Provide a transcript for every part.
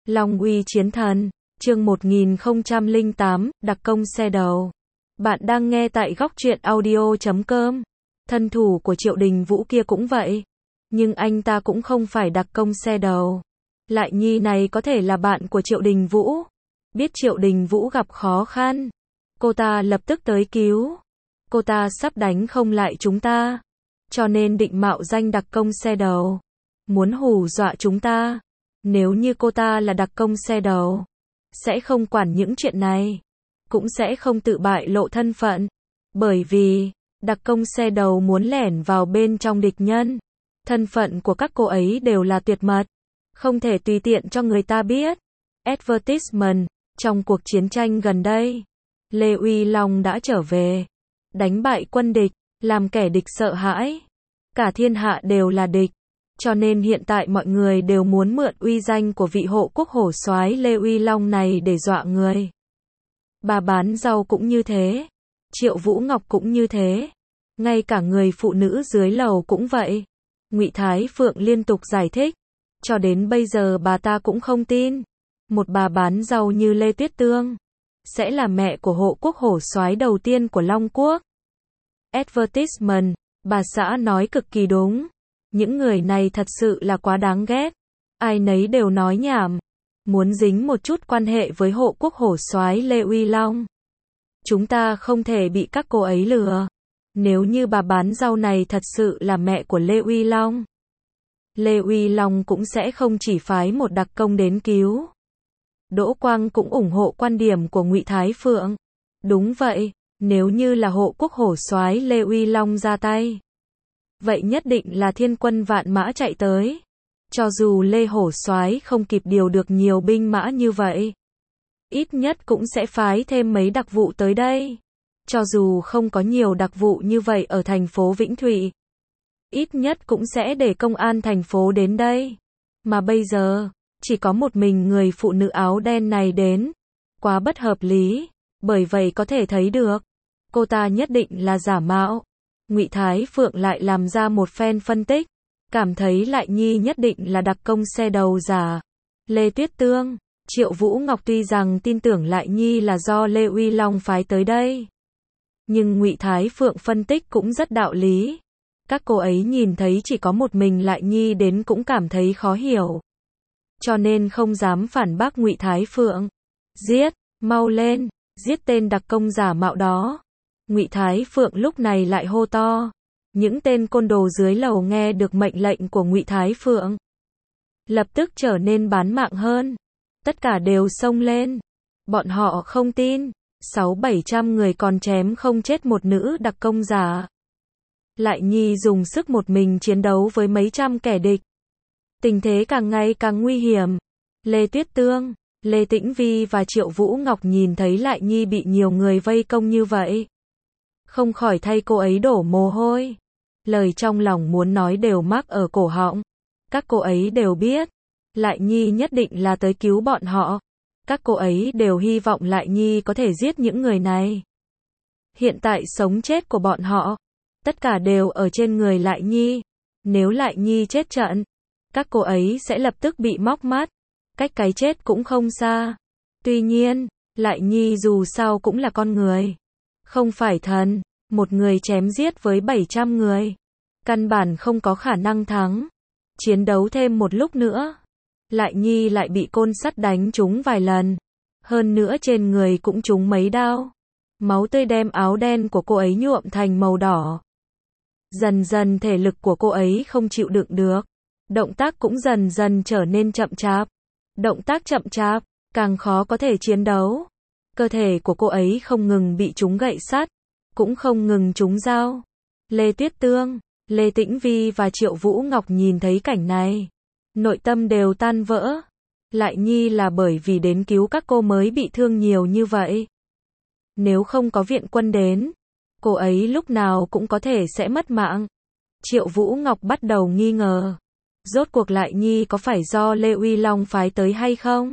Long uy chiến thần, chương 1008, đặc công xe đầu. Bạn đang nghe tại góc truyện audio.com. Thân thủ của Triệu Đình Vũ kia cũng vậy. Nhưng anh ta cũng không phải đặc công xe đầu. Lại Nhi này có thể là bạn của Triệu Đình Vũ. Biết Triệu Đình Vũ gặp khó khăn, cô ta lập tức tới cứu. Cô ta sắp đánh không lại chúng ta, cho nên định mạo danh đặc công xe đầu, muốn hù dọa chúng ta. Nếu như cô ta là đặc công xe đầu, sẽ không quản những chuyện này, cũng sẽ không tự bại lộ thân phận. Bởi vì, đặc công xe đầu muốn lẻn vào bên trong địch nhân. Thân phận của các cô ấy đều là tuyệt mật, không thể tùy tiện cho người ta biết. Advertisement, trong cuộc chiến tranh gần đây, Lê Uy Long đã trở về, đánh bại quân địch, làm kẻ địch sợ hãi. Cả thiên hạ đều là địch, cho nên hiện tại mọi người đều muốn mượn uy danh của vị hộ quốc hổ soái Lê Uy Long này để dọa người. Bà bán rau cũng như thế, Triệu Vũ Ngọc cũng như thế, ngay cả người phụ nữ dưới lầu cũng vậy. Ngụy Thái Phượng liên tục giải thích, cho đến bây giờ bà ta cũng không tin, một bà bán rau như Lê Tuyết Tương sẽ là mẹ của hộ quốc hổ soái đầu tiên của Long Quốc. Advertisement, bà xã nói cực kỳ đúng. Những người này thật sự là quá đáng ghét. Ai nấy đều nói nhảm, muốn dính một chút quan hệ với hộ quốc hổ soái Lê Uy Long. Chúng ta không thể bị các cô ấy lừa. Nếu như bà bán rau này thật sự là mẹ của Lê Uy Long, Lê Uy Long cũng sẽ không chỉ phái một đặc công đến cứu. Đỗ Quang cũng ủng hộ quan điểm của Ngụy Thái Phượng. Đúng vậy, nếu như là hộ quốc hổ soái Lê Uy Long ra tay, vậy nhất định là thiên quân vạn mã chạy tới. Cho dù Lê hổ soái không kịp điều được nhiều binh mã như vậy, ít nhất cũng sẽ phái thêm mấy đặc vụ tới đây. Cho dù không có nhiều đặc vụ như vậy ở thành phố Vĩnh Thụy, ít nhất cũng sẽ để công an thành phố đến đây. Mà bây giờ, chỉ có một mình người phụ nữ áo đen này đến. Quá bất hợp lý, bởi vậy có thể thấy được, cô ta nhất định là giả mạo. Ngụy Thái Phượng lại làm ra một phen phân tích, cảm thấy Lại Nhi nhất định là đặc công xe đầu giả. Lê Tuyết Tương, Triệu Vũ Ngọc tuy rằng tin tưởng Lại Nhi là do Lê Uy Long phái tới đây, nhưng Ngụy Thái Phượng phân tích cũng rất đạo lý. Các cô ấy nhìn thấy chỉ có một mình Lại Nhi đến cũng cảm thấy khó hiểu, cho nên không dám phản bác Ngụy Thái Phượng. Giết, mau lên, giết tên đặc công giả mạo đó. Ngụy Thái Phượng lúc này lại hô to. Những tên côn đồ dưới lầu nghe được mệnh lệnh của Ngụy Thái Phượng, lập tức trở nên bán mạng hơn. Tất cả đều xông lên. Bọn họ không tin, 600-700 người còn chém không chết một nữ đặc công giả. Lại Nhi dùng sức một mình chiến đấu với mấy trăm kẻ địch. Tình thế càng ngày càng nguy hiểm. Lê Tuyết Tương, Lê Tĩnh Vi và Triệu Vũ Ngọc nhìn thấy Lại Nhi bị nhiều người vây công như vậy, không khỏi thay cô ấy đổ mồ hôi. Lời trong lòng muốn nói đều mắc ở cổ họng. Các cô ấy đều biết, Lại Nhi nhất định là tới cứu bọn họ. Các cô ấy đều hy vọng Lại Nhi có thể giết những người này. Hiện tại sống chết của bọn họ, tất cả đều ở trên người Lại Nhi. Nếu Lại Nhi chết trận, các cô ấy sẽ lập tức bị móc mắt. Cách cái chết cũng không xa. Tuy nhiên, Lại Nhi dù sao cũng là con người, không phải thần. Một người chém giết với 700 người, căn bản không có khả năng thắng. Chiến đấu thêm một lúc nữa, Lại Nhi lại bị côn sắt đánh trúng vài lần. Hơn nữa trên người cũng trúng mấy đao. Máu tươi đem áo đen của cô ấy nhuộm thành màu đỏ. Dần dần thể lực của cô ấy không chịu đựng được. Động tác cũng dần dần trở nên chậm chạp. Động tác chậm chạp, càng khó có thể chiến đấu. Cơ thể của cô ấy không ngừng bị trúng gậy sắt, cũng không ngừng trúng dao. Lê Tuyết Tương, Lê Tĩnh Vi và Triệu Vũ Ngọc nhìn thấy cảnh này, nội tâm đều tan vỡ. Lại Nhi là bởi vì đến cứu các cô mới bị thương nhiều như vậy. Nếu không có viện quân đến, cô ấy lúc nào cũng có thể sẽ mất mạng. Triệu Vũ Ngọc bắt đầu nghi ngờ, rốt cuộc Lại Nhi có phải do Lê Uy Long phái tới hay không?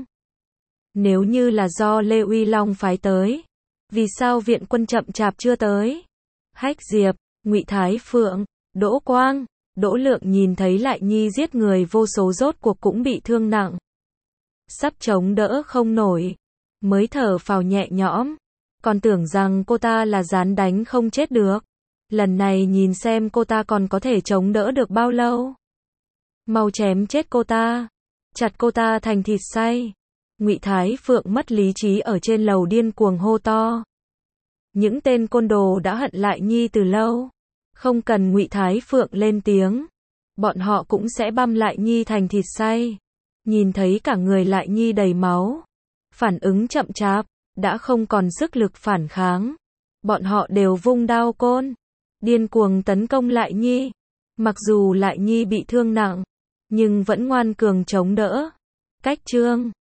Nếu như là do Lê Uy Long phái tới, vì sao viện quân chậm chạp chưa tới? Hách Diệp, Ngụy Thái Phượng, Đỗ Quang, Đỗ Lượng nhìn thấy Lại Nhi giết người vô số rốt cuộc cũng bị thương nặng. sắp chống đỡ không nổi, mới thở phào nhẹ nhõm, còn tưởng rằng cô ta là rán đánh không chết được. Lần này nhìn xem cô ta còn có thể chống đỡ được bao lâu. Mau chém chết cô ta, chặt cô ta thành thịt xay. Ngụy Thái Phượng mất lý trí ở trên lầu điên cuồng hô to. Những tên côn đồ đã hận Lại Nhi từ lâu, không cần Ngụy Thái Phượng lên tiếng, bọn họ cũng sẽ băm Lại Nhi thành thịt xay. Nhìn thấy cả người Lại Nhi đầy máu, phản ứng chậm chạp, đã không còn sức lực phản kháng, bọn họ đều vung đao côn, điên cuồng tấn công Lại Nhi. Mặc dù Lại Nhi bị thương nặng, nhưng vẫn ngoan cường chống đỡ. Cách chương